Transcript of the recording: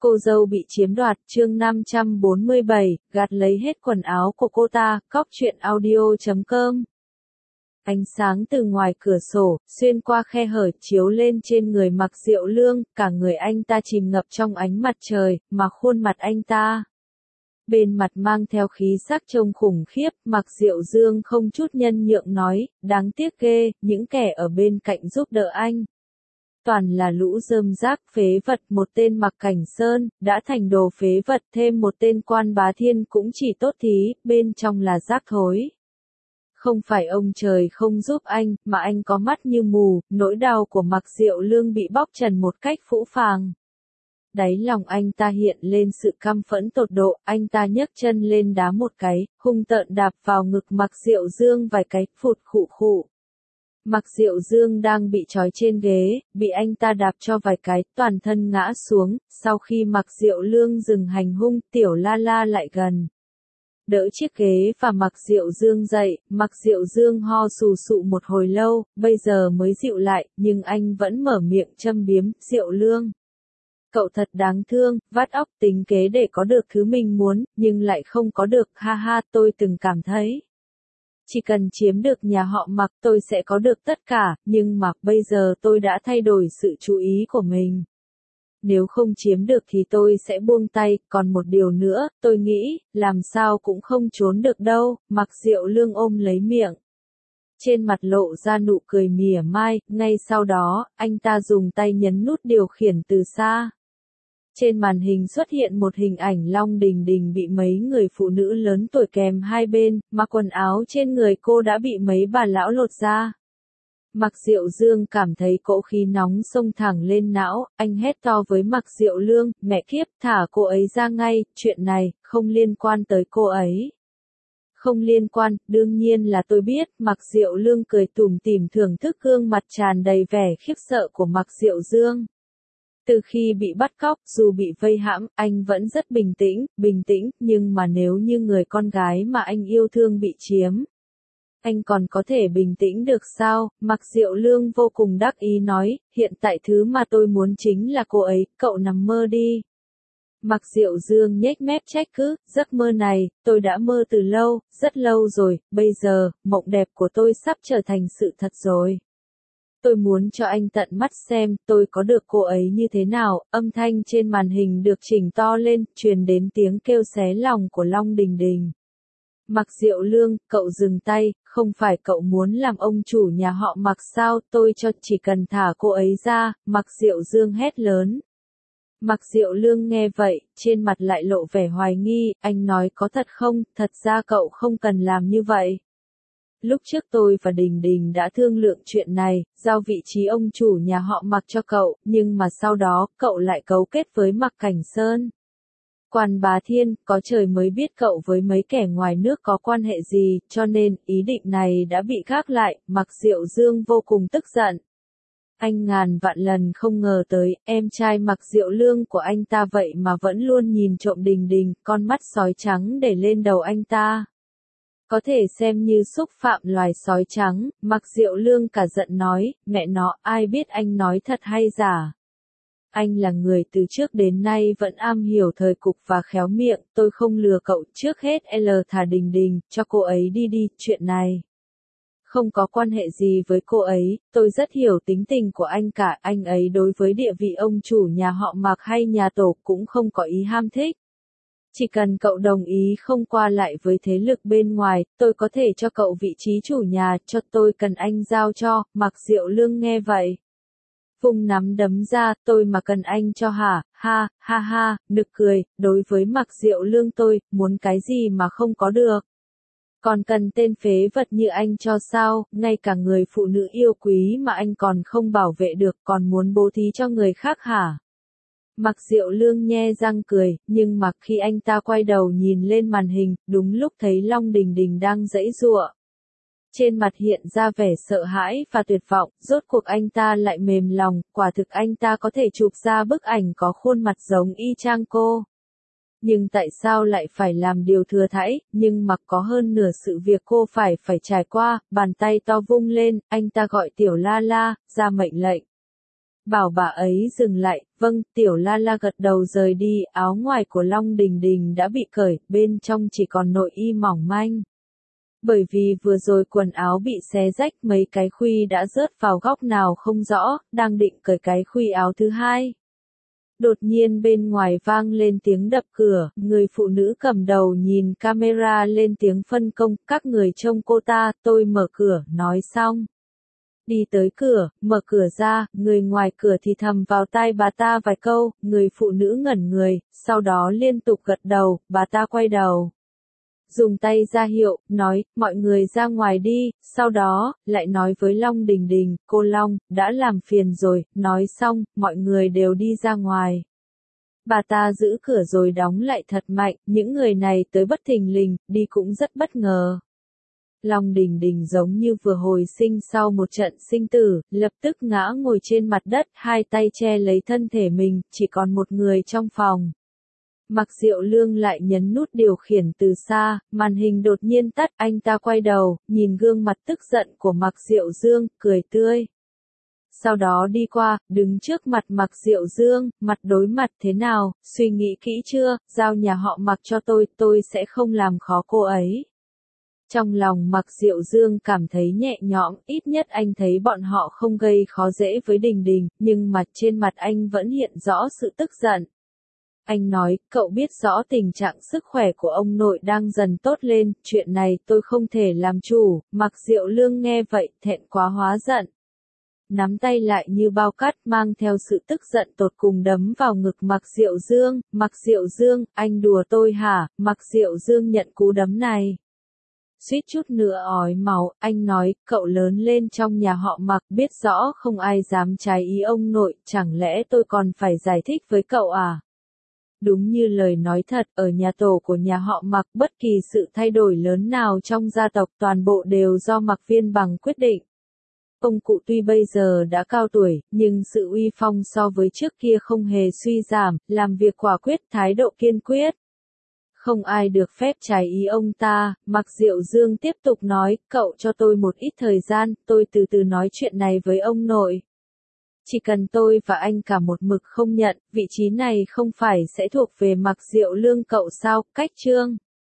Cô dâu bị chiếm đoạt, chương 547, gạt lấy hết quần áo của cô ta, cóc truyện audio.com. Ánh sáng từ ngoài cửa sổ, xuyên qua khe hở, chiếu lên trên người Mạc Diệu Lương, cả người anh ta chìm ngập trong ánh mặt trời, mà khuôn mặt anh ta bên mặt mang theo khí sắc trông khủng khiếp. Mạc Diệu Dương không chút nhân nhượng nói, đáng tiếc ghê, những kẻ ở bên cạnh giúp đỡ anh toàn là lũ rơm rác phế vật. Một tên Mạc Cảnh Sơn đã thành đồ phế vật, thêm một tên Quan Bá Thiên cũng chỉ tốt thí, bên trong là rác thối. Không phải ông trời không giúp anh, mà anh có mắt như mù. Nỗi đau của Mạc Diệu Lương bị bóc trần một cách phũ phàng. Đáy lòng anh ta hiện lên sự căm phẫn tột độ, anh ta nhấc chân lên đá một cái, hung tợn đạp vào ngực Mạc Diệu Dương vài cái, phụt khụ khụ. Mạc Diệu Dương đang bị trói trên ghế, bị anh ta đạp cho vài cái, toàn thân ngã xuống. Sau khi Mạc Diệu Lương dừng hành hung, Tiểu La La lại gần đỡ chiếc ghế và Mạc Diệu Dương dậy. Mạc Diệu Dương ho sù sụ một hồi lâu, bây giờ mới dịu lại, nhưng anh vẫn mở miệng châm biếm. Diệu Lương, cậu thật đáng thương, vắt óc tính kế để có được thứ mình muốn, nhưng lại không có được. Ha ha, tôi từng cảm thấy chỉ cần chiếm được nhà họ Mạc tôi sẽ có được tất cả, nhưng mà bây giờ tôi đã thay đổi sự chú ý của mình. Nếu không chiếm được thì tôi sẽ buông tay, còn một điều nữa, tôi nghĩ, làm sao cũng không trốn được đâu. Mạc Diệu Lương ôm lấy miệng, trên mặt lộ ra nụ cười mỉa mai, ngay sau đó, anh ta dùng tay nhấn nút điều khiển từ xa. Trên màn hình xuất hiện một hình ảnh Long Đình Đình bị mấy người phụ nữ lớn tuổi kèm hai bên, mà quần áo trên người cô đã bị mấy bà lão lột ra. Mạc Diệu Dương cảm thấy cỗ khí nóng xông thẳng lên não, anh hét to với Mạc Diệu Lương, mẹ kiếp, thả cô ấy ra ngay, chuyện này, không liên quan tới cô ấy. Không liên quan, đương nhiên là tôi biết. Mạc Diệu Lương cười tủm tỉm thưởng thức gương mặt tràn đầy vẻ khiếp sợ của Mạc Diệu Dương. Từ khi bị bắt cóc, dù bị vây hãm, anh vẫn rất bình tĩnh, nhưng mà nếu như người con gái mà anh yêu thương bị chiếm, anh còn có thể bình tĩnh được sao? Mạc Diệu Lương vô cùng đắc ý nói, hiện tại thứ mà tôi muốn chính là cô ấy, cậu nằm mơ đi. Mạc Diệu Dương nhếch mép trách cứ, giấc mơ này, tôi đã mơ từ lâu, rất lâu rồi, bây giờ, mộng đẹp của tôi sắp trở thành sự thật rồi. Tôi muốn cho anh tận mắt xem, tôi có được cô ấy như thế nào. Âm thanh trên màn hình được chỉnh to lên, truyền đến tiếng kêu xé lòng của Long Đình Đình. Mạc Diệu Lương, cậu dừng tay, không phải cậu muốn làm ông chủ nhà họ Mạc sao, tôi cho chỉ cần thả cô ấy ra. Mạc Diệu Dương hét lớn. Mạc Diệu Lương nghe vậy, trên mặt lại lộ vẻ hoài nghi, anh nói có thật không, thật ra cậu không cần làm như vậy. Lúc trước tôi và Đình Đình đã thương lượng chuyện này, giao vị trí ông chủ nhà họ Mạc cho cậu, nhưng mà sau đó, cậu lại cấu kết với Mạc Cảnh Sơn. Quan Bá Thiên, có trời mới biết cậu với mấy kẻ ngoài nước có quan hệ gì, cho nên, ý định này đã bị gác lại. Mạc Diệu Dương vô cùng tức giận. Anh ngàn vạn lần không ngờ tới, em trai Mạc Diệu Lương của anh ta vậy mà vẫn luôn nhìn trộm Đình Đình, con mắt sói trắng để lên đầu anh ta. Có thể xem như xúc phạm loài sói trắng. Mạc Diệu Lương cả giận nói, mẹ nó, ai biết anh nói thật hay giả. Anh là người từ trước đến nay vẫn am hiểu thời cục và khéo miệng, tôi không lừa cậu. Trước hết thả Đình Đình, cho cô ấy đi, chuyện này không có quan hệ gì với cô ấy, tôi rất hiểu tính tình của anh cả, anh ấy đối với địa vị ông chủ nhà họ Mạc hay nhà tổ cũng không có ý ham thích. Chỉ cần cậu đồng ý không qua lại với thế lực bên ngoài, tôi có thể cho cậu vị trí chủ nhà, cho tôi cần anh giao cho. Mạc Diệu Lương nghe vậy, vung nắm đấm ra, tôi mà cần anh cho hả, ha, nực cười, đối với Mạc Diệu Lương tôi, muốn cái gì mà không có được. Còn cần tên phế vật như anh cho sao, ngay cả người phụ nữ yêu quý mà anh còn không bảo vệ được, còn muốn bố thí cho người khác hả? Mạc Diệu Lương nhe răng cười, nhưng mà khi anh ta quay đầu nhìn lên màn hình, đúng lúc thấy Long Đình Đình đang giãy giụa. Trên mặt hiện ra vẻ sợ hãi và tuyệt vọng, rốt cuộc anh ta lại mềm lòng, quả thực anh ta có thể chụp ra bức ảnh có khuôn mặt giống y chang cô. Nhưng tại sao lại phải làm điều thừa thãi, nhưng mà có hơn nửa sự việc cô phải trải qua. Bàn tay to vung lên, anh ta gọi Tiểu La La, ra mệnh lệnh. Bảo bà ấy dừng lại, vâng, Tiểu La La gật đầu rời đi, áo ngoài của Long Đình Đình đã bị cởi, bên trong chỉ còn nội y mỏng manh. Bởi vì vừa rồi quần áo bị xé rách, mấy cái khuy đã rớt vào góc nào không rõ, đang định cởi cái khuy áo thứ hai. Đột nhiên bên ngoài vang lên tiếng đập cửa, người phụ nữ cầm đầu nhìn camera lên tiếng phân công, các người trông cô ta, tôi mở cửa, nói xong. Đi tới cửa, mở cửa ra, người ngoài cửa thì thầm vào tai bà ta vài câu, người phụ nữ ngẩn người, sau đó liên tục gật đầu, bà ta quay đầu. Dùng tay ra hiệu, nói, mọi người ra ngoài đi, sau đó, lại nói với Long Đình Đình, cô Long, đã làm phiền rồi, nói xong, mọi người đều đi ra ngoài. Bà ta giữ cửa rồi đóng lại thật mạnh, những người này tới bất thình lình, đi cũng rất bất ngờ. Long Đình Đình giống như vừa hồi sinh sau một trận sinh tử, lập tức ngã ngồi trên mặt đất, hai tay che lấy thân thể mình, chỉ còn một người trong phòng. Mạc Diệu Lương lại nhấn nút điều khiển từ xa, màn hình đột nhiên tắt, anh ta quay đầu, nhìn gương mặt tức giận của Mạc Diệu Dương, cười tươi. Sau đó đi qua, đứng trước mặt Mạc Diệu Dương, mặt đối mặt thế nào, suy nghĩ kỹ chưa, giao nhà họ Mạc cho tôi sẽ không làm khó cô ấy. Trong lòng Mạc Diệu Dương cảm thấy nhẹ nhõm, ít nhất anh thấy bọn họ không gây khó dễ với Đình Đình, nhưng mặt trên mặt anh vẫn hiện rõ sự tức giận. Anh nói, cậu biết rõ tình trạng sức khỏe của ông nội đang dần tốt lên, chuyện này tôi không thể làm chủ. Mạc Diệu Lương nghe vậy, thẹn quá hóa giận. Nắm tay lại như bao cát, mang theo sự tức giận tột cùng đấm vào ngực Mạc Diệu Dương. Mạc Diệu Dương, anh đùa tôi hả? Mạc Diệu Dương nhận cú đấm này. Suýt chút nữa ói máu, anh nói, cậu lớn lên trong nhà họ Mạc, biết rõ không ai dám trái ý ông nội, chẳng lẽ tôi còn phải giải thích với cậu à? Đúng như lời nói thật, ở nhà tổ của nhà họ Mạc, bất kỳ sự thay đổi lớn nào trong gia tộc toàn bộ đều do Mạc Viên Bằng quyết định. Ông cụ tuy bây giờ đã cao tuổi, nhưng sự uy phong so với trước kia không hề suy giảm, làm việc quả quyết, thái độ kiên quyết. Không ai được phép trái ý ông ta. Mạc Diệu Dương tiếp tục nói, cậu cho tôi một ít thời gian, tôi từ từ nói chuyện này với ông nội. Chỉ cần tôi và anh cả một mực không nhận, vị trí này không phải sẽ thuộc về Mạc Diệu Lương cậu sao, cách chương.